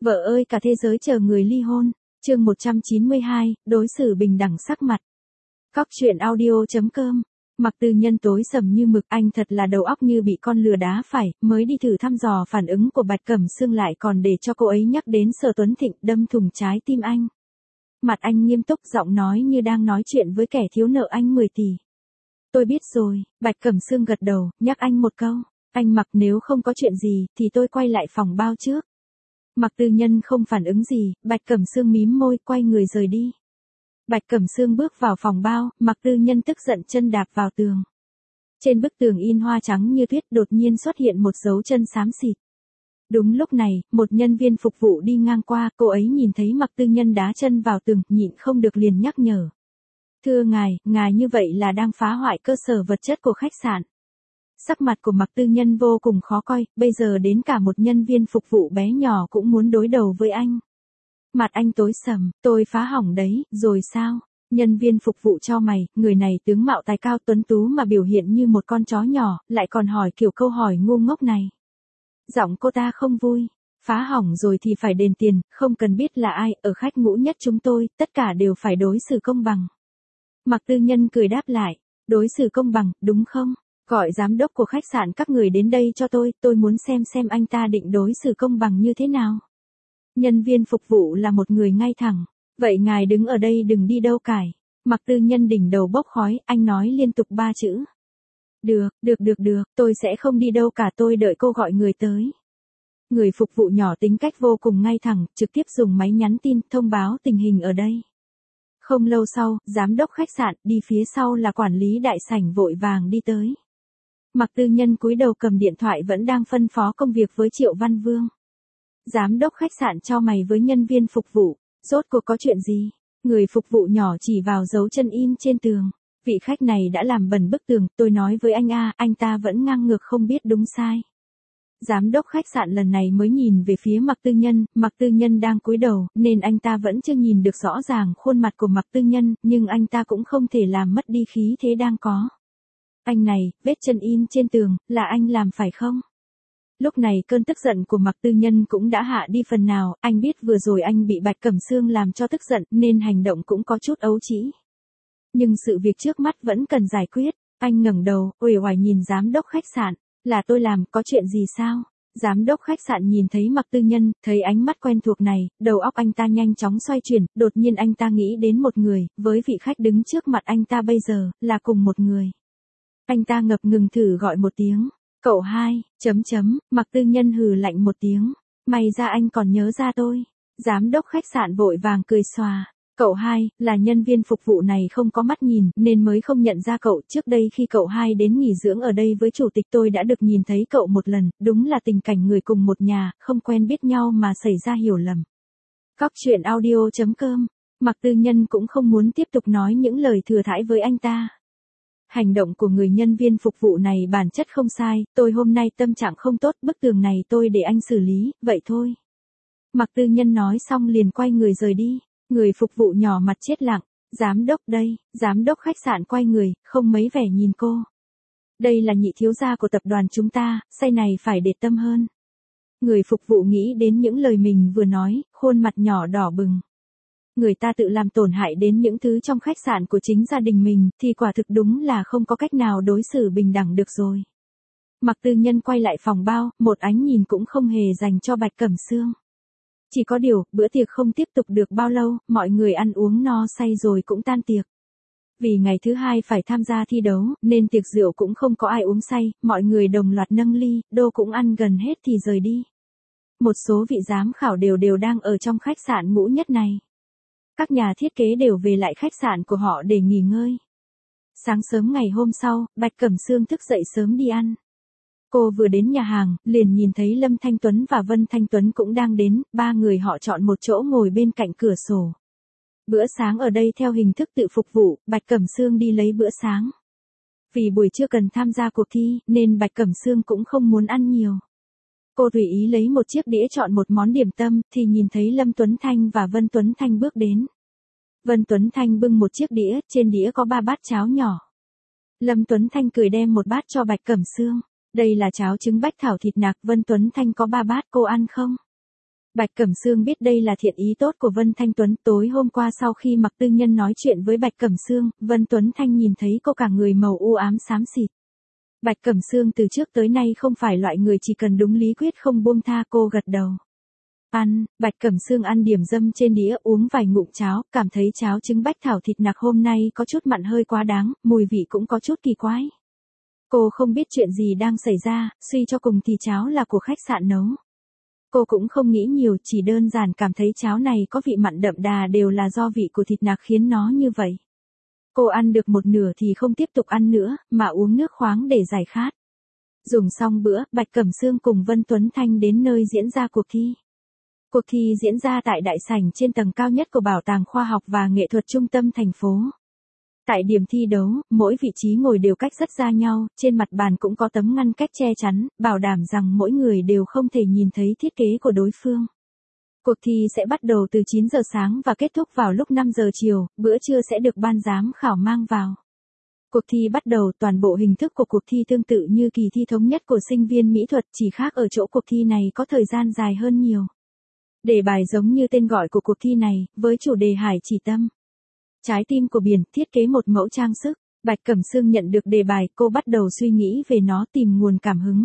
Vợ ơi cả thế giới chờ người ly hôn. Chương 192, đối xử bình đẳng sắc mặt. Cóc truyện audio.com. Mặc Tư Nhân tối sầm như mực, anh thật là đầu óc như bị con lừa đá phải, mới đi thử thăm dò phản ứng của Bạch Cẩm Sương lại còn để cho cô ấy nhắc đến Sở Tuấn Thịnh, đâm thủng trái tim anh. Mặt anh nghiêm túc, giọng nói như đang nói chuyện với kẻ thiếu nợ anh 10 tỷ. Tôi biết rồi, Bạch Cẩm Sương gật đầu, nhắc anh một câu. Anh Mặc, nếu không có chuyện gì thì tôi quay lại phòng bao trước. Mặc Tư Nhân không phản ứng gì, Bạch Cẩm Sương mím môi, quay người rời đi. Bạch Cẩm Sương bước vào phòng bao, Mặc Tư Nhân tức giận chân đạp vào tường. Trên bức tường in hoa trắng như tuyết đột nhiên xuất hiện một dấu chân xám xịt. Đúng lúc này, một nhân viên phục vụ đi ngang qua, cô ấy nhìn thấy Mặc Tư Nhân đá chân vào tường, nhịn không được liền nhắc nhở. Thưa ngài như vậy là đang phá hoại cơ sở vật chất của khách sạn. Sắc mặt của Mặc Tư Nhân vô cùng khó coi, bây giờ đến cả một nhân viên phục vụ bé nhỏ cũng muốn đối đầu với anh. Mặt anh tối sầm, tôi phá hỏng đấy, rồi sao? Nhân viên phục vụ cho mày, người này tướng mạo tài cao tuấn tú mà biểu hiện như một con chó nhỏ, lại còn hỏi kiểu câu hỏi ngu ngốc này. Giọng cô ta không vui, phá hỏng rồi thì phải đền tiền, không cần biết là ai, ở khách ngũ nhất chúng tôi, tất cả đều phải đối xử công bằng. Mặc Tư Nhân cười đáp lại, đối xử công bằng, đúng không? Gọi giám đốc của khách sạn các người đến đây cho tôi muốn xem anh ta định đối xử công bằng như thế nào. Nhân viên phục vụ là một người ngay thẳng, vậy ngài đứng ở đây đừng đi đâu cải. Mặc Tư Nhân đỉnh đầu bốc khói, anh nói liên tục 3 chữ. Được, tôi sẽ không đi đâu cả, tôi đợi cô gọi người tới. Người phục vụ nhỏ tính cách vô cùng ngay thẳng, trực tiếp dùng máy nhắn tin thông báo tình hình ở đây. Không lâu sau, giám đốc khách sạn đi phía sau là quản lý đại sảnh vội vàng đi tới. Mặc Tư Nhân cúi đầu cầm điện thoại vẫn đang phân phó công việc với Triệu Văn Vương. Giám đốc khách sạn cho mày với nhân viên phục vụ, rốt cuộc có chuyện gì? Người phục vụ nhỏ chỉ vào dấu chân in trên tường. Vị khách này đã làm bẩn bức tường, tôi nói với anh anh ta vẫn ngang ngược không biết đúng sai. Giám đốc khách sạn lần này mới nhìn về phía Mặc Tư Nhân đang cúi đầu, nên anh ta vẫn chưa nhìn được rõ ràng khuôn mặt của Mặc Tư Nhân, nhưng anh ta cũng không thể làm mất đi khí thế đang có. Anh này, vết chân in trên tường, là anh làm phải không? Lúc này cơn tức giận của Mặc Tư Nhân cũng đã hạ đi phần nào, anh biết vừa rồi anh bị Bạch Cẩm Sương làm cho tức giận nên hành động cũng có chút ấu trĩ. Nhưng sự việc trước mắt vẫn cần giải quyết, anh ngẩng đầu, uể oải nhìn giám đốc khách sạn, là tôi làm, có chuyện gì sao? Giám đốc khách sạn nhìn thấy Mặc Tư Nhân, thấy ánh mắt quen thuộc này, đầu óc anh ta nhanh chóng xoay chuyển, đột nhiên anh ta nghĩ đến một người, với vị khách đứng trước mặt anh ta bây giờ, là cùng một người. Anh ta ngập ngừng thử gọi một tiếng. Cậu hai, Mặc Tư Nhân hừ lạnh một tiếng. May ra anh còn nhớ ra tôi. Giám đốc khách sạn vội vàng cười xòa. Cậu hai, là nhân viên phục vụ này không có mắt nhìn, nên mới không nhận ra cậu. Trước đây khi cậu hai đến nghỉ dưỡng ở đây với chủ tịch tôi đã được nhìn thấy cậu một lần. Đúng là tình cảnh người cùng một nhà, không quen biết nhau mà xảy ra hiểu lầm. Cóc truyện audio.com. Mặc Tư Nhân cũng không muốn tiếp tục nói những lời thừa thãi với anh ta. Hành động của người nhân viên phục vụ này bản chất không sai, tôi hôm nay tâm trạng không tốt, bức tường này tôi để anh xử lý, vậy thôi. Mặc Tư Nhân nói xong liền quay người rời đi, người phục vụ nhỏ mặt chết lặng, giám đốc đây, giám đốc khách sạn quay người, không mấy vẻ nhìn cô. Đây là nhị thiếu gia của tập đoàn chúng ta, say này phải để tâm hơn. Người phục vụ nghĩ đến những lời mình vừa nói, khuôn mặt nhỏ đỏ bừng. Người ta tự làm tổn hại đến những thứ trong khách sạn của chính gia đình mình, thì quả thực đúng là không có cách nào đối xử bình đẳng được rồi. Mặc Tư Nhân quay lại phòng bao, một ánh nhìn cũng không hề dành cho Bạch Cẩm Sương. Chỉ có điều, bữa tiệc không tiếp tục được bao lâu, mọi người ăn uống no say rồi cũng tan tiệc. Vì ngày thứ hai phải tham gia thi đấu, nên tiệc rượu cũng không có ai uống say, mọi người đồng loạt nâng ly, đô cũng ăn gần hết thì rời đi. Một số vị giám khảo đều đang ở trong khách sạn ngũ nhất này. Các nhà thiết kế đều về lại khách sạn của họ để nghỉ ngơi. Sáng sớm ngày hôm sau, Bạch Cẩm Sương thức dậy sớm đi ăn. Cô vừa đến nhà hàng, liền nhìn thấy Lâm Thanh Tuấn và Vân Thanh Tuấn cũng đang đến, ba người họ chọn một chỗ ngồi bên cạnh cửa sổ. Bữa sáng ở đây theo hình thức tự phục vụ, Bạch Cẩm Sương đi lấy bữa sáng. Vì buổi trưa cần tham gia cuộc thi, nên Bạch Cẩm Sương cũng không muốn ăn nhiều. Cô tùy ý lấy một chiếc đĩa chọn một món điểm tâm, thì nhìn thấy Lâm Tuấn Thanh và Vân Tuấn Thanh bước đến. Vân Tuấn Thanh bưng một chiếc đĩa, trên đĩa có 3 bát cháo nhỏ. Lâm Tuấn Thanh cười đem một bát cho Bạch Cẩm Sương. Đây là cháo trứng bách thảo thịt nạc, Vân Tuấn Thanh có 3 bát, cô ăn không? Bạch Cẩm Sương biết đây là thiện ý tốt của Vân Thanh Tuấn. Tối hôm qua sau khi Mạc Tư Nhân nói chuyện với Bạch Cẩm Sương, Vân Tuấn Thanh nhìn thấy cô cả người màu u ám xám xịt. Bạch Cẩm Sương từ trước tới nay không phải loại người chỉ cần đúng lý quyết không buông tha. Cô gật đầu. Ăn, Bạch Cẩm Sương ăn điểm dâm trên đĩa, uống vài ngụm cháo, cảm thấy cháo trứng bách thảo thịt nạc hôm nay có chút mặn hơi quá đáng, mùi vị cũng có chút kỳ quái. Cô không biết chuyện gì đang xảy ra, suy cho cùng thì cháo là của khách sạn nấu. Cô cũng không nghĩ nhiều, chỉ đơn giản cảm thấy cháo này có vị mặn đậm đà đều là do vị của thịt nạc khiến nó như vậy. Cô ăn được một nửa thì không tiếp tục ăn nữa, mà uống nước khoáng để giải khát. Dùng xong bữa, Bạch Cẩm Sương cùng Vân Tuấn Thanh đến nơi diễn ra cuộc thi. Cuộc thi diễn ra tại đại sảnh trên tầng cao nhất của Bảo tàng Khoa học và Nghệ thuật trung tâm thành phố. Tại điểm thi đấu, mỗi vị trí ngồi đều cách rất xa nhau, trên mặt bàn cũng có tấm ngăn cách che chắn, bảo đảm rằng mỗi người đều không thể nhìn thấy thiết kế của đối phương. Cuộc thi sẽ bắt đầu từ 9 giờ sáng và kết thúc vào lúc 5 giờ chiều, bữa trưa sẽ được ban giám khảo mang vào. Cuộc thi bắt đầu, toàn bộ hình thức của cuộc thi tương tự như kỳ thi thống nhất của sinh viên mỹ thuật, chỉ khác ở chỗ cuộc thi này có thời gian dài hơn nhiều. Đề bài giống như tên gọi của cuộc thi này, với chủ đề Hải Chỉ Tâm. Trái tim của biển, thiết kế một mẫu trang sức. Bạch Cẩm Sương nhận được đề bài, cô bắt đầu suy nghĩ về nó, tìm nguồn cảm hứng.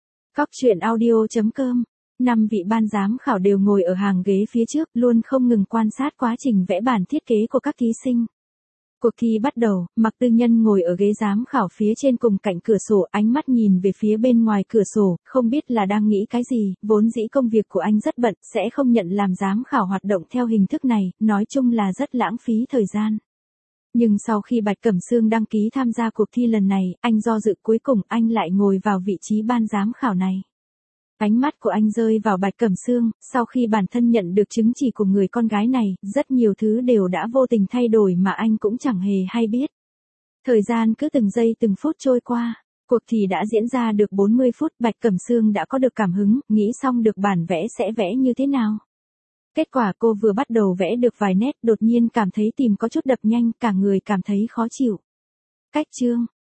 Coctruyện.audio.com 5 vị ban giám khảo đều ngồi ở hàng ghế phía trước, luôn không ngừng quan sát quá trình vẽ bản thiết kế của các thí sinh. Cuộc thi bắt đầu, Mạc Tư Nhân ngồi ở ghế giám khảo phía trên cùng cạnh cửa sổ, ánh mắt nhìn về phía bên ngoài cửa sổ, không biết là đang nghĩ cái gì, vốn dĩ công việc của anh rất bận, sẽ không nhận làm giám khảo hoạt động theo hình thức này, nói chung là rất lãng phí thời gian. Nhưng sau khi Bạch Cẩm Sương đăng ký tham gia cuộc thi lần này, anh do dự cuối cùng anh lại ngồi vào vị trí ban giám khảo này. Ánh mắt của anh rơi vào Bạch Cẩm Sương, sau khi bản thân nhận được chứng chỉ của người con gái này, rất nhiều thứ đều đã vô tình thay đổi mà anh cũng chẳng hề hay biết. Thời gian cứ từng giây từng phút trôi qua, cuộc thi đã diễn ra được 40 phút, Bạch Cẩm Sương đã có được cảm hứng, nghĩ xong được bản vẽ sẽ vẽ như thế nào. Kết quả cô vừa bắt đầu vẽ được vài nét, đột nhiên cảm thấy tim có chút đập nhanh, cả người cảm thấy khó chịu. Cách chương